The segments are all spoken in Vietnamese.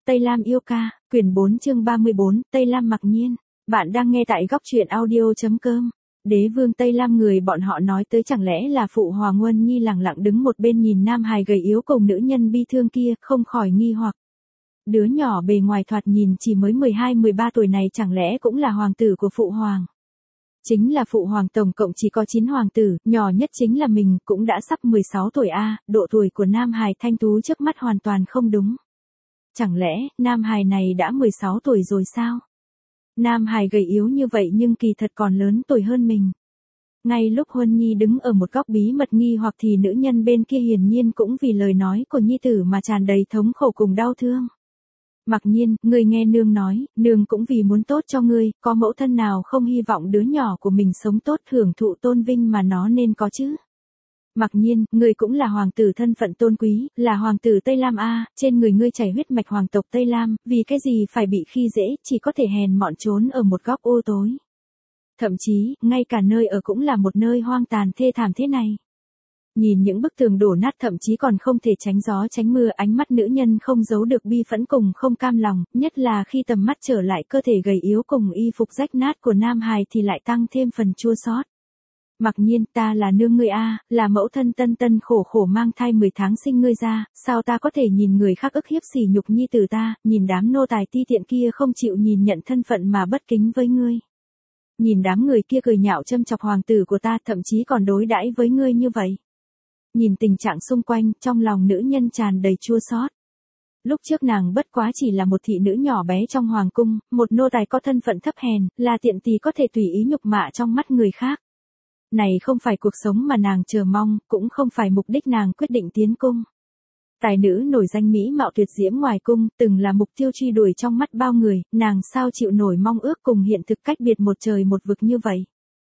Tây Lam yêu ca, quyển 4 chương 34, Tây Lam mặc nhiên. Bạn đang nghe tại góc truyện audio.com. Đế vương Tây Lam người bọn họ nói tới chẳng lẽ là phụ Hoàng Huân Nhi lẳng lặng đứng một bên nhìn nam hài gầy yếu cùng nữ nhân bi thương kia, không khỏi nghi hoặc. Đứa nhỏ bề ngoài thoạt nhìn chỉ mới 12-13 tuổi này chẳng lẽ cũng là hoàng tử của phụ hoàng. Chính là phụ hoàng tổng cộng chỉ có 9 hoàng tử, nhỏ nhất chính là mình, cũng đã sắp 16 tuổi độ tuổi của nam hài thanh tú trước mắt hoàn toàn không đúng. Chẳng lẽ, nam hài này đã 16 tuổi rồi sao? Nam hài gầy yếu như vậy nhưng kỳ thật còn lớn tuổi hơn mình. Ngay lúc Huân Nhi đứng ở một góc bí mật nghi hoặc thì nữ nhân bên kia hiển nhiên cũng vì lời nói của Nhi tử mà tràn đầy thống khổ cùng đau thương. Mặc nhiên, ngươi nghe nương nói, nương cũng vì muốn tốt cho ngươi, có mẫu thân nào không hy vọng đứa nhỏ của mình sống tốt hưởng thụ tôn vinh mà nó nên có chứ? Mặc nhiên, ngươi cũng là hoàng tử thân phận tôn quý, là hoàng tử Tây Lam trên người ngươi chảy huyết mạch hoàng tộc Tây Lam, vì cái gì phải bị khi dễ, chỉ có thể hèn mọn trốn ở một góc u tối. Thậm chí, ngay cả nơi ở cũng là một nơi hoang tàn thê thảm thế này. Nhìn những bức tường đổ nát thậm chí còn không thể tránh gió tránh mưa, ánh mắt nữ nhân không giấu được bi phẫn cùng không cam lòng, nhất là khi tầm mắt trở lại cơ thể gầy yếu cùng y phục rách nát của nam hài thì lại tăng thêm phần chua xót. Mặc nhiên, ta là nương ngươi là mẫu thân tân tân khổ khổ mang thai 10 tháng sinh ngươi ra, sao ta có thể nhìn người khác ức hiếp sỉ nhục nhi tử ta, nhìn đám nô tài ti tiện kia không chịu nhìn nhận thân phận mà bất kính với ngươi. Nhìn đám người kia cười nhạo châm chọc hoàng tử của ta, thậm chí còn đối đãi với ngươi như vậy. Nhìn tình trạng xung quanh, trong lòng nữ nhân tràn đầy chua xót. Lúc trước nàng bất quá chỉ là một thị nữ nhỏ bé trong hoàng cung, một nô tài có thân phận thấp hèn, là tiện tỳ có thể tùy ý nhục mạ trong mắt người khác. Này không phải cuộc sống mà nàng chờ mong, cũng không phải mục đích nàng quyết định tiến cung. Tài nữ nổi danh mỹ mạo tuyệt diễm ngoài cung, từng là mục tiêu truy đuổi trong mắt bao người, nàng sao chịu nổi mong ước cùng hiện thực cách biệt một trời một vực như vậy.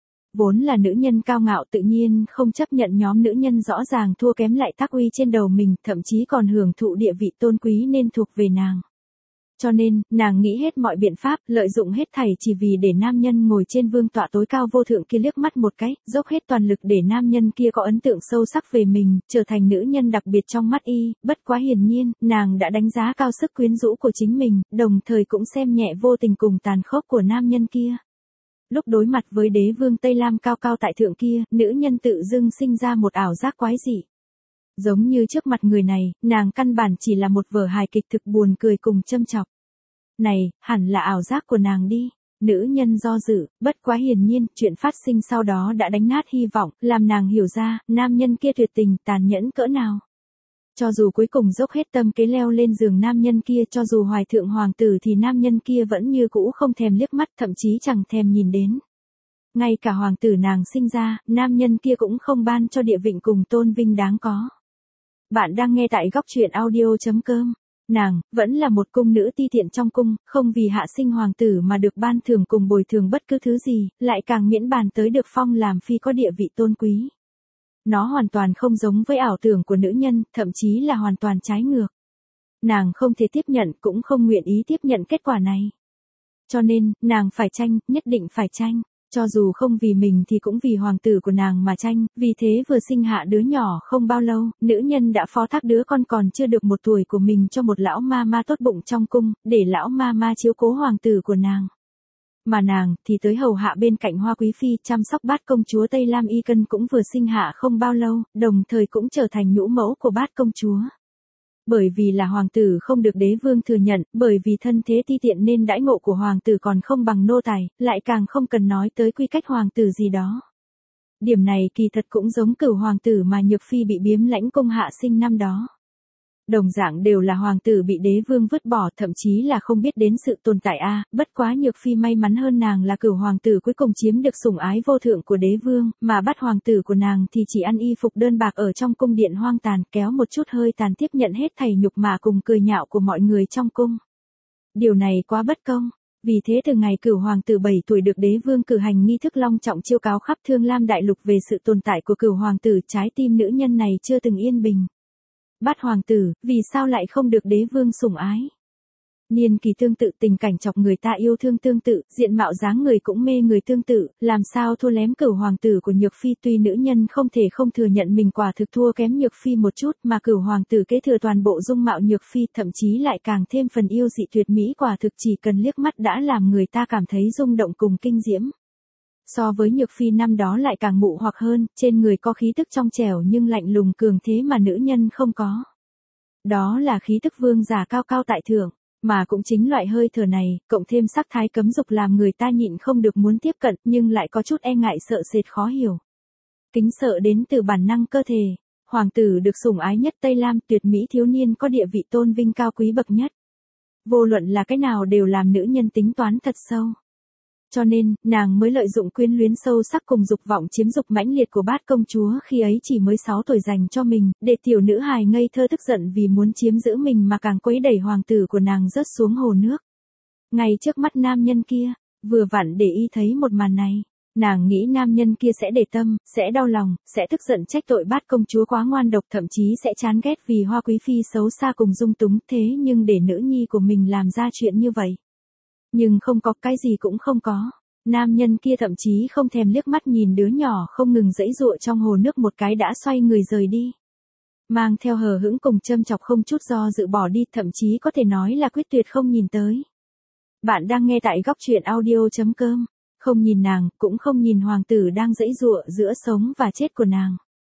Vốn là nữ nhân cao ngạo tự nhiên không chấp nhận nhóm nữ nhân rõ ràng thua kém lại tác uy trên đầu mình, thậm chí còn hưởng thụ địa vị tôn quý nên thuộc về nàng. Cho nên, nàng nghĩ hết mọi biện pháp, lợi dụng hết thảy chỉ vì để nam nhân ngồi trên vương tọa tối cao vô thượng kia liếc mắt một cái, dốc hết toàn lực để nam nhân kia có ấn tượng sâu sắc về mình, trở thành nữ nhân đặc biệt trong mắt y, bất quá hiển nhiên, nàng đã đánh giá cao sức quyến rũ của chính mình, đồng thời cũng xem nhẹ vô tình cùng tàn khốc của nam nhân kia. Lúc đối mặt với đế vương Tây Lam cao cao tại thượng kia, nữ nhân tự dưng sinh ra một ảo giác quái dị. Giống như trước mặt người này, nàng căn bản chỉ là một vở hài kịch thực buồn cười cùng châm chọc. Này, hẳn là ảo giác của nàng đi. Nữ nhân do dự, bất quá hiển nhiên, chuyện phát sinh sau đó đã đánh nát hy vọng, làm nàng hiểu ra, nam nhân kia tuyệt tình, tàn nhẫn cỡ nào. Cho dù cuối cùng dốc hết tâm kế leo lên giường nam nhân kia, cho dù hoài thượng hoàng tử thì nam nhân kia vẫn như cũ không thèm liếc mắt, thậm chí chẳng thèm nhìn đến. Ngay cả hoàng tử nàng sinh ra, nam nhân kia cũng không ban cho địa vị cùng tôn vinh đáng có. Bạn đang nghe tại góc truyện audio.com. Nàng, vẫn là một cung nữ ti tiện trong cung, không vì hạ sinh hoàng tử mà được ban thưởng cùng bồi thường bất cứ thứ gì, lại càng miễn bàn tới được phong làm phi có địa vị tôn quý. Nó hoàn toàn không giống với ảo tưởng của nữ nhân, thậm chí là hoàn toàn trái ngược. Nàng không thể tiếp nhận, cũng không nguyện ý tiếp nhận kết quả này. Cho nên, nàng phải tranh, nhất định phải tranh. Cho dù không vì mình thì cũng vì hoàng tử của nàng mà tranh, vì thế vừa sinh hạ đứa nhỏ không bao lâu, nữ nhân đã phó thác đứa con còn chưa được 1 tuổi của mình cho một lão ma ma tốt bụng trong cung, để lão ma ma chiếu cố hoàng tử của nàng. Mà nàng thì tới hầu hạ bên cạnh Hoa Quý Phi, chăm sóc bát công chúa Tây Lam Y Cân cũng vừa sinh hạ không bao lâu, đồng thời cũng trở thành nhũ mẫu của bát công chúa. Bởi vì là hoàng tử không được đế vương thừa nhận, bởi vì thân thế ti tiện nên đãi ngộ của hoàng tử còn không bằng nô tài, lại càng không cần nói tới quy cách hoàng tử gì đó. Điểm này kỳ thật cũng giống Cửu hoàng tử mà Nhược Phi bị biếm lãnh cung hạ sinh năm đó. Đồng dạng đều là hoàng tử bị đế vương vứt bỏ, thậm chí là không biết đến sự tồn tại bất quá Nhược Phi may mắn hơn nàng là Cửu hoàng tử cuối cùng chiếm được sủng ái vô thượng của đế vương, mà Bát hoàng tử của nàng thì chỉ ăn y phục đơn bạc ở trong cung điện hoang tàn, kéo một chút hơi tàn tiếp nhận hết thảy nhục mạ cùng cười nhạo của mọi người trong cung. Điều này quá bất công. Vì thế từ ngày Cửu hoàng tử 7 tuổi được đế vương cử hành nghi thức long trọng chiêu cáo khắp Thương Lam đại lục về sự tồn tại của Cửu hoàng tử, trái tim nữ nhân này chưa từng yên bình. Bát hoàng tử, vì sao lại không được đế vương sủng ái? Niên kỳ tương tự, tình cảnh chọc người ta yêu thương tương tự, diện mạo dáng người cũng mê người tương tự, làm sao thua lém Cửu hoàng tử của Nhược Phi. Tuy nữ nhân không thể không thừa nhận mình quả thực thua kém Nhược Phi một chút, mà Cửu hoàng tử kế thừa toàn bộ dung mạo Nhược Phi, thậm chí lại càng thêm phần yêu dị tuyệt mỹ, quả thực chỉ cần liếc mắt đã làm người ta cảm thấy rung động cùng kinh diễm. So với Nhược Phi năm đó lại càng mụ hoặc hơn, trên người có khí tức trong trẻo nhưng lạnh lùng cường thế mà nữ nhân không có. Đó là khí tức vương giả cao cao tại thượng. Mà cũng chính loại hơi thở này, cộng thêm sắc thái cấm dục làm người ta nhịn không được muốn tiếp cận, nhưng lại có chút e ngại sợ sệt khó hiểu. Kính sợ đến từ bản năng cơ thể. Hoàng tử được sủng ái nhất Tây Lam, tuyệt mỹ thiếu niên có địa vị tôn vinh cao quý bậc nhất. Vô luận là cái nào đều làm nữ nhân tính toán thật sâu. Cho nên, nàng mới lợi dụng quyến luyến sâu sắc cùng dục vọng chiếm dục mãnh liệt của bát công chúa khi ấy chỉ mới 6 tuổi dành cho mình, để tiểu nữ hài ngây thơ tức giận vì muốn chiếm giữ mình mà càng quấy đẩy hoàng tử của nàng rớt xuống hồ nước. Ngay trước mắt nam nhân kia, vừa vặn để y thấy một màn này. Nàng nghĩ nam nhân kia sẽ để tâm, sẽ đau lòng, sẽ tức giận trách tội bát công chúa quá ngoan độc, thậm chí sẽ chán ghét vì Hoa quý phi xấu xa cùng dung túng, thế nhưng để nữ nhi của mình làm ra chuyện như vậy. Nhưng không có, cái gì cũng không có. Nam nhân kia thậm chí không thèm liếc mắt nhìn đứa nhỏ không ngừng giãy giụa trong hồ nước một cái đã xoay người rời đi. Mang theo hờ hững cùng châm chọc không chút do dự bỏ đi, thậm chí có thể nói là quyết tuyệt không nhìn tới. Bạn đang nghe tại góc truyện audio.com. Không nhìn nàng, cũng không nhìn hoàng tử đang giãy giụa giữa sống và chết của nàng.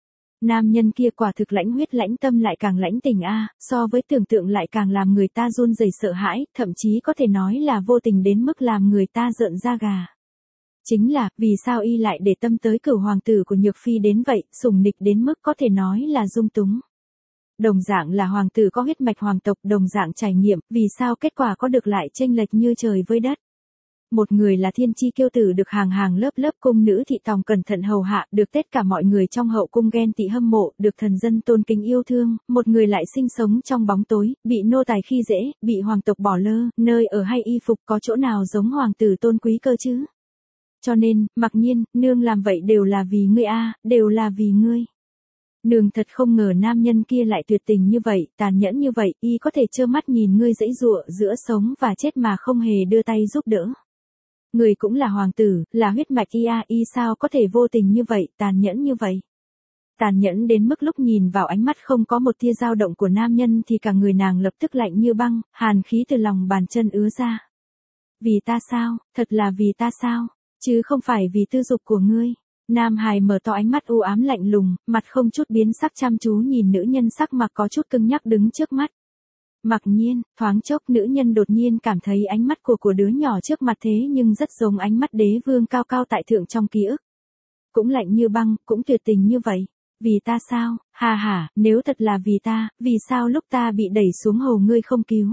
Nam nhân kia quả thực lãnh huyết lãnh tâm lại càng lãnh tình a, so với tưởng tượng lại càng làm người ta run rẩy sợ hãi, thậm chí có thể nói là vô tình đến mức làm người ta rợn da gà. Chính là, vì sao y lại để tâm tới Cửu hoàng tử của Nhược Phi đến vậy, sủng nịch đến mức có thể nói là dung túng. Đồng dạng là hoàng tử có huyết mạch hoàng tộc, đồng dạng trải nghiệm, vì sao kết quả có được lại chênh lệch như trời với đất. Một người là thiên chi kiêu tử được hàng hàng lớp lớp cung nữ thị tòng cẩn thận hầu hạ, được tất cả mọi người trong hậu cung ghen tị hâm mộ, được thần dân tôn kính yêu thương, một người lại sinh sống trong bóng tối, bị nô tài khi dễ, bị hoàng tộc bỏ lơ, nơi ở hay y phục có chỗ nào giống hoàng tử tôn quý cơ chứ. Cho nên, Mặc Nhiên, nương làm vậy đều là vì ngươi a, đều là vì ngươi. Nương thật không ngờ nam nhân kia lại tuyệt tình như vậy, tàn nhẫn như vậy, y có thể trơ mắt nhìn ngươi giãy giụa giữa sống và chết mà không hề đưa tay giúp đỡ. Người cũng là hoàng tử, là huyết mạch y sao có thể vô tình như vậy, tàn nhẫn như vậy. Tàn nhẫn đến mức lúc nhìn vào ánh mắt không có một tia dao động của nam nhân thì cả người nàng lập tức lạnh như băng, hàn khí từ lòng bàn chân ứa ra. Vì ta sao, thật là vì ta sao, chứ không phải vì tư dục của ngươi. Nam hài mở to ánh mắt u ám lạnh lùng, mặt không chút biến sắc chăm chú nhìn nữ nhân sắc mặt có chút cứng nhắc đứng trước mắt. Mặc Nhiên, thoáng chốc nữ nhân đột nhiên cảm thấy ánh mắt của đứa nhỏ trước mặt thế nhưng rất giống ánh mắt đế vương cao cao tại thượng trong ký ức. Cũng lạnh như băng, cũng tuyệt tình như vậy. Vì ta sao, hà hả, nếu thật là vì ta, vì sao lúc ta bị đẩy xuống hồ ngươi không cứu?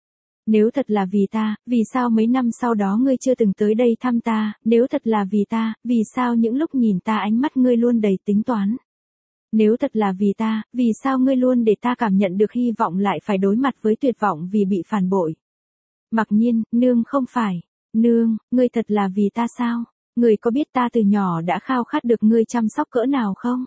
Nếu thật là vì sao mấy năm sau đó ngươi chưa từng tới đây thăm ta, nếu thật là vì sao những lúc nhìn ta ánh mắt ngươi luôn đầy tính toán? Nếu thật là vì sao ngươi luôn để ta cảm nhận được hy vọng lại phải đối mặt với tuyệt vọng vì bị phản bội? Mặc Nhiên, nương không phải. Nương, ngươi thật là vì ta sao? Ngươi có biết ta từ nhỏ đã khao khát được ngươi chăm sóc cỡ nào không?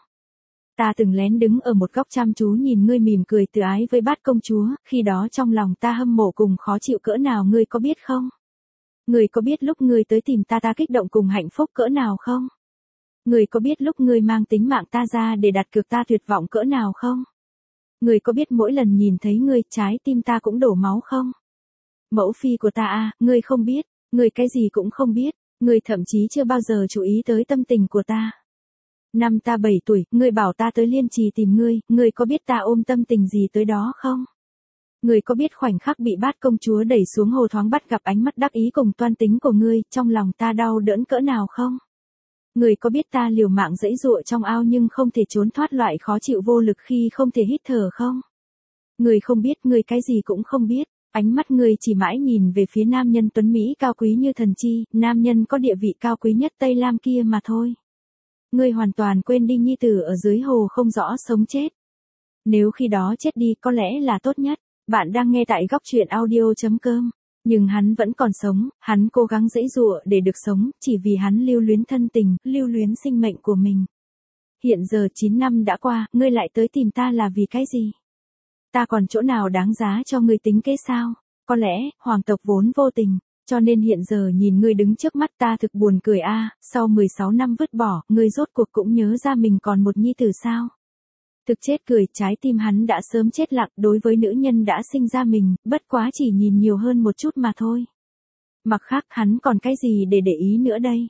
Ta từng lén đứng ở một góc chăm chú nhìn ngươi mỉm cười từ ái với bát công chúa, khi đó trong lòng ta hâm mộ cùng khó chịu cỡ nào ngươi có biết không? Ngươi có biết lúc ngươi tới tìm ta kích động cùng hạnh phúc cỡ nào không? Ngươi có biết lúc ngươi mang tính mạng ta ra để đặt cược ta tuyệt vọng cỡ nào không? Ngươi có biết mỗi lần nhìn thấy ngươi trái tim ta cũng đổ máu không? Mẫu phi của ta à, ngươi không biết, ngươi cái gì cũng không biết, ngươi thậm chí chưa bao giờ chú ý tới tâm tình của ta. Năm ta 7 tuổi, ngươi bảo ta tới Liên Trì tìm ngươi có biết ta ôm tâm tình gì tới đó không? Ngươi có biết khoảnh khắc bị bát công chúa đẩy xuống hồ thoáng bắt gặp ánh mắt đắc ý cùng toan tính của ngươi, trong lòng ta đau đớn cỡ nào không? Ngươi có biết ta liều mạng giãy giụa trong ao nhưng không thể trốn thoát loại khó chịu vô lực khi không thể hít thở không? Ngươi không biết, ngươi cái gì cũng không biết. Ánh mắt ngươi chỉ mãi nhìn về phía nam nhân tuấn Mỹ cao quý như thần chi, nam nhân có địa vị cao quý nhất Tây Lam kia mà thôi. Ngươi hoàn toàn quên đi nhi tử ở dưới hồ không rõ sống chết. Nếu khi đó chết đi có lẽ là tốt nhất. Bạn đang nghe tại góc truyện audio.com. Nhưng hắn vẫn còn sống, hắn cố gắng giãy giụa để được sống, chỉ vì hắn lưu luyến thân tình, lưu luyến sinh mệnh của mình. Hiện giờ 9 năm đã qua, ngươi lại tới tìm ta là vì cái gì? Ta còn chỗ nào đáng giá cho ngươi tính kế sao? Có lẽ, hoàng tộc vốn vô tình, cho nên hiện giờ nhìn ngươi đứng trước mắt ta thực buồn cười a, sau 16 năm vứt bỏ, ngươi rốt cuộc cũng nhớ ra mình còn một nhi tử sao? Thực chết cười, trái tim hắn đã sớm chết lặng, đối với nữ nhân đã sinh ra mình, bất quá chỉ nhìn nhiều hơn một chút mà thôi. Mặc khác hắn còn cái gì để ý nữa đây?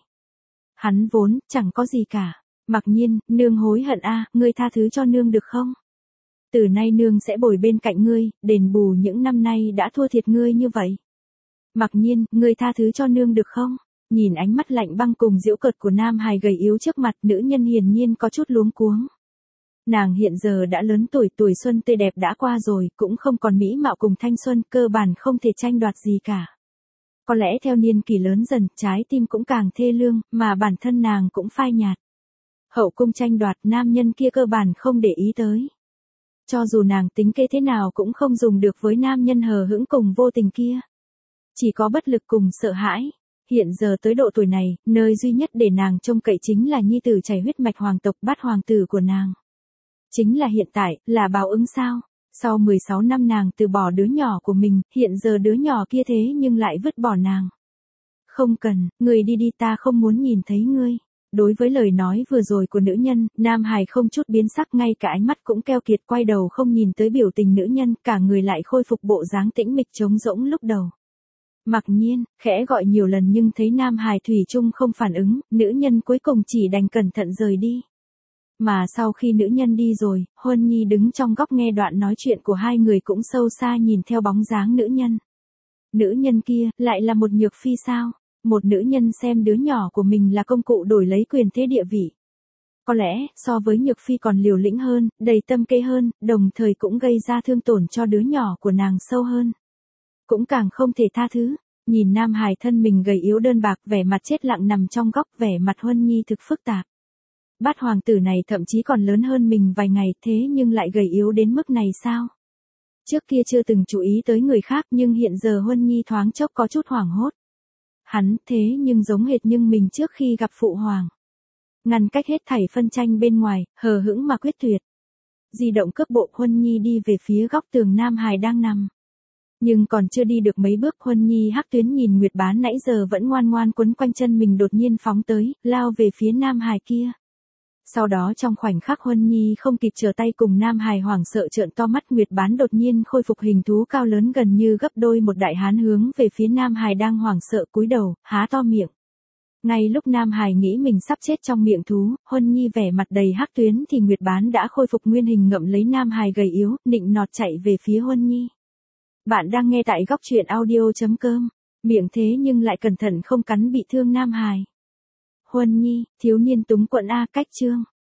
Hắn vốn, chẳng có gì cả. Mặc nhiên, nương hối hận a, ngươi tha thứ cho nương được không? Từ nay nương sẽ bồi bên cạnh ngươi, đền bù những năm nay đã thua thiệt ngươi như vậy. Mặc nhiên, ngươi tha thứ cho nương được không? Nhìn ánh mắt lạnh băng cùng giễu cợt của nam hài gầy yếu trước mặt, nữ nhân hiển nhiên có chút luống cuống. Nàng hiện giờ đã lớn tuổi, tuổi xuân tươi đẹp đã qua rồi, cũng không còn mỹ mạo cùng thanh xuân, cơ bản không thể tranh đoạt gì cả. Có lẽ theo niên kỳ lớn dần, trái tim cũng càng thê lương, mà bản thân nàng cũng phai nhạt. Hậu cung tranh đoạt, nam nhân kia cơ bản không để ý tới. Cho dù nàng tính kế thế nào cũng không dùng được với nam nhân hờ hững cùng vô tình kia. Chỉ có bất lực cùng sợ hãi. Hiện giờ tới độ tuổi này, nơi duy nhất để nàng trông cậy chính là nhi tử chảy huyết mạch hoàng tộc, bát hoàng tử của nàng. Chính là hiện tại, là báo ứng sao? Sau 16 năm nàng từ bỏ đứa nhỏ của mình, hiện giờ đứa nhỏ kia thế nhưng lại vứt bỏ nàng. Không cần, người đi đi, ta không muốn nhìn thấy ngươi. Đối với lời nói vừa rồi của nữ nhân, nam hài không chút biến sắc, ngay cả ánh mắt cũng keo kiệt, quay đầu không nhìn tới biểu tình nữ nhân, cả người lại khôi phục bộ dáng tĩnh mịch trống rỗng lúc đầu. Mặc nhiên, khẽ gọi nhiều lần nhưng thấy nam hài thủy chung không phản ứng, nữ nhân cuối cùng chỉ đành cẩn thận rời đi. Mà sau khi nữ nhân đi rồi, Huân Nhi đứng trong góc nghe đoạn nói chuyện của hai người cũng sâu xa nhìn theo bóng dáng nữ nhân. Nữ nhân kia, lại là một nhược phi sao? Một nữ nhân xem đứa nhỏ của mình là công cụ đổi lấy quyền thế địa vị. Có lẽ, so với nhược phi còn liều lĩnh hơn, đầy tâm kế hơn, đồng thời cũng gây ra thương tổn cho đứa nhỏ của nàng sâu hơn. Cũng càng không thể tha thứ. Nhìn nam hài thân mình gầy yếu đơn bạc, vẻ mặt chết lặng nằm trong góc, vẻ mặt Huân Nhi thực phức tạp. Bát hoàng tử này thậm chí còn lớn hơn mình vài ngày, thế nhưng lại gầy yếu đến mức này sao? Trước kia chưa từng chú ý tới người khác, nhưng hiện giờ Huân Nhi thoáng chốc có chút hoảng hốt. Hắn thế nhưng giống hệt nhưng mình trước khi gặp phụ hoàng. Ngăn cách hết thảy phân tranh bên ngoài, hờ hững mà quyết tuyệt. Di động cước bộ, Huân Nhi đi về phía góc tường nam hài đang nằm. Nhưng còn chưa đi được mấy bước, Huân Nhi hắc tuyến nhìn Nguyệt Bán nãy giờ vẫn ngoan ngoan quấn quanh chân mình đột nhiên phóng tới, lao về phía nam hài kia. Sau đó trong khoảnh khắc Huân Nhi không kịp trở tay cùng nam hài hoảng sợ trợn to mắt, Nguyệt Bán đột nhiên khôi phục hình thú cao lớn gần như gấp đôi một đại hán hướng về phía nam hài đang hoảng sợ cúi đầu, há to miệng. Ngay lúc nam hài nghĩ mình sắp chết trong miệng thú, Huân Nhi vẻ mặt đầy hắc tuyến thì Nguyệt Bán đã khôi phục nguyên hình ngậm lấy nam hài gầy yếu, nịnh nọt chạy về phía Huân Nhi. Bạn đang nghe tại góc truyện audio.com. Miệng thế nhưng lại cẩn thận không cắn bị thương nam hài. Huân Nhi, thiếu niên túng quẫn a, cách chương.